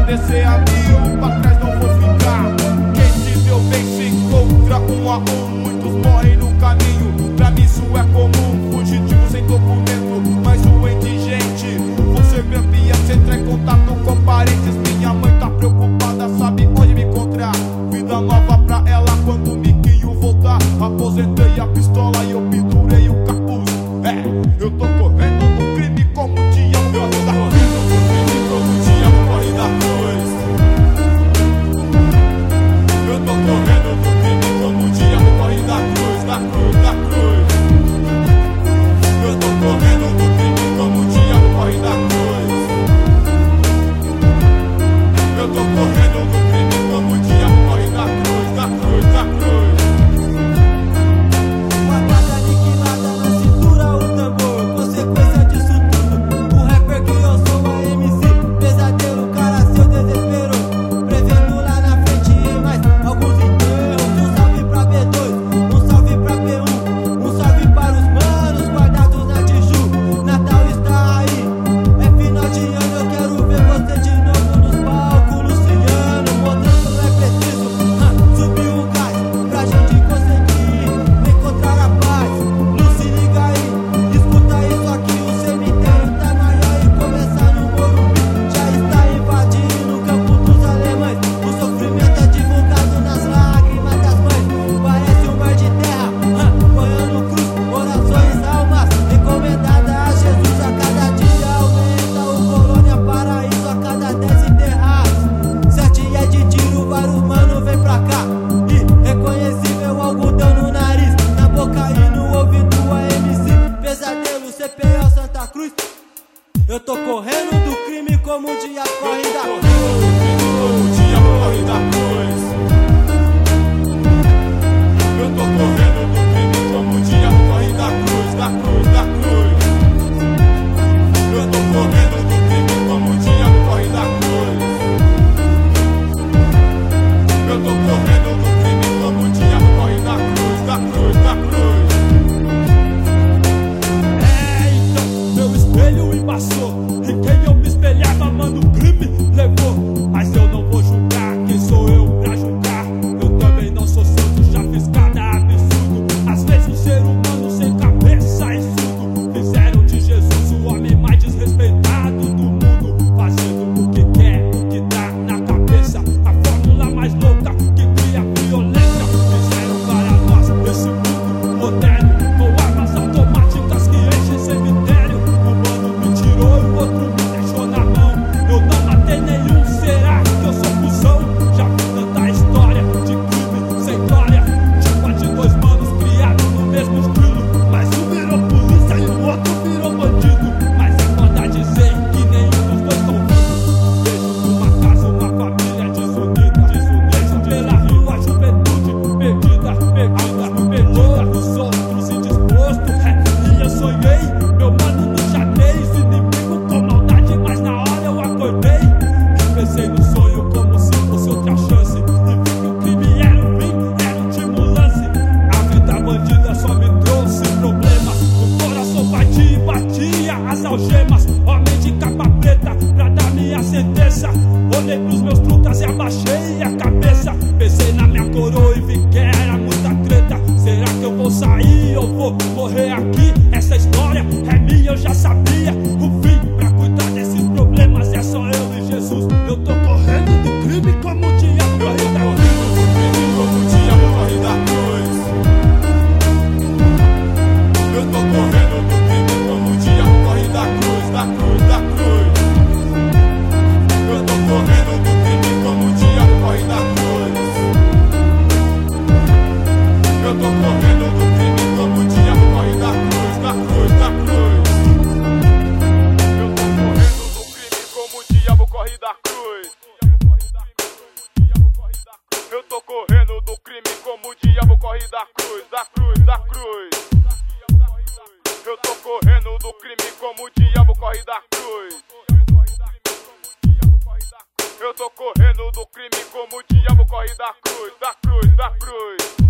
descer a mil, pra trás não vou ficar. Quem se deu bem se encontra um a um, muitos morrem no caminho. Pra mim isso é comum, fugitivo sem documento, mas o indigente. Você grampeia, se entra em contato com parentes. Minha mãe tá preocupada, sabe onde me encontrar. Vida nova pra ela quando o Miquinho voltar. Aposentei a pistola e eu pendurei o capuz. Eu tô correndo do crime como o diabo corre da cruz. Como o diabo corre da cruz. Eu tô correndo do crime como o diabo corre da cruz, da cruz, da cruz. Eu tô correndo do crime como o diabo corre da cruz. Eu tô correndo do crime como o diabo corre da cruz, da cruz, da cruz. Uma guarda aniquilada na cintura, o tambor. Consequência disso tudo, o rapper que eu sou, a MC. Pesadelo, cara, seu desespero. Prevendo lá na frente e mais alguns enterros. Um salve pra B2, um salve pra P1. Um salve para os manos guardados na Tiju. Natal está aí, é final de ano. Eu quero ver você de novo nos palcos, Luciano. Mostrando é preciso subir o gás pra gente conseguir encontrar a paz. Luci, liga aí, escuta isso aqui. O cemitério tá maior e começar no Morumbi. Já está invadindo o campo dos alemães. O sofrimento é divulgado nas lágrimas das mães. Parece um mar de terra, banhando cruz, orações, almas encomendadas a Jesus. A cada dia aumenta o Colônia Paraíso, a cada 10 enterrados. 7 é de tiro, vários mano vem pra cá. Irreconhecível algodão no nariz, na boca e no ouvido a MC. Pesadelo, CPO, Santa Cruz. Eu tô correndo do crime como o dia corre da cruz. Como o diabo corre da cruz. Eu tô correndo do crime como o diabo corre da cruz, da cruz, da cruz. Eu tô correndo do crime como o diabo corre da cruz. Eu tô correndo do crime como o diabo corre da cruz, da cruz, da cruz. Então meu espelho embaçou, e quem eu me espelhava, mano, o crime levou. Mas eu não vou julgar, quem sou eu pra julgar? Eu também não sou santo, já fiz cada absurdo. Às vezes um ser humano sem cabeça e surdo. Fizeram de Jesus o homem mais desrespeitado do mundo, fazendo o que quer, o que dá na cabeça. A fórmula mais louca que cria violência. Fizeram para nós esse mundo moderno, com armas automáticas que enchem cemitério. O mano me tirou e o outro me deixou na mão. Eu não matei nenhum, será que eu sou cuzão? Já vi tanta história de crime sem glória, tipo a de dois manos criados no mesmo estilo. Mas um virou polícia e o outro virou bandido. Mas é foda dizer que nenhum dos dois estão vivos. Vejo numa casa uma família desunida, vejo pela rua a juventude perdida, perdida, os outros indispostos. E eu sonhei, meu mano no xadrez, inimigo com maldade, mas na hora eu acordei e pensei no sonho como se fosse outra chance. E vi que o crime era o fim, era um último lance. A vida bandida só me trouxe problemas. O coração batia e batia as algemas. Homem de capa preta pra dar minha sentença. Olhei pros meus trutas e abaixei a cabeça. Pensei na minha coroa e vi que era muita treta. Será que eu vou sair ou vou morrer aqui? Essa história é minha, eu já sabia o fim. Pra cuidar desses problemas é só eu e Jesus. Eu tô correndo do crime como o diabo corre da cruz. Como o diabo corre da cruz. Eu tô correndo do crime como o diabo corre da cruz, da cruz, da cruz. Eu tô correndo do crime como o diabo corre da cruz. Eu tô correndo do crime como o diabo corre da cruz, da cruz, da cruz. Eu tô correndo do crime como o diabo corre da cruz. Eu tô correndo do crime como o diabo corre da cruz, da cruz, da cruz. Eu tô correndo do crime como o diabo corre da cruz. Eu tô correndo do crime como o diabo corre da cruz, da cruz, da cruz.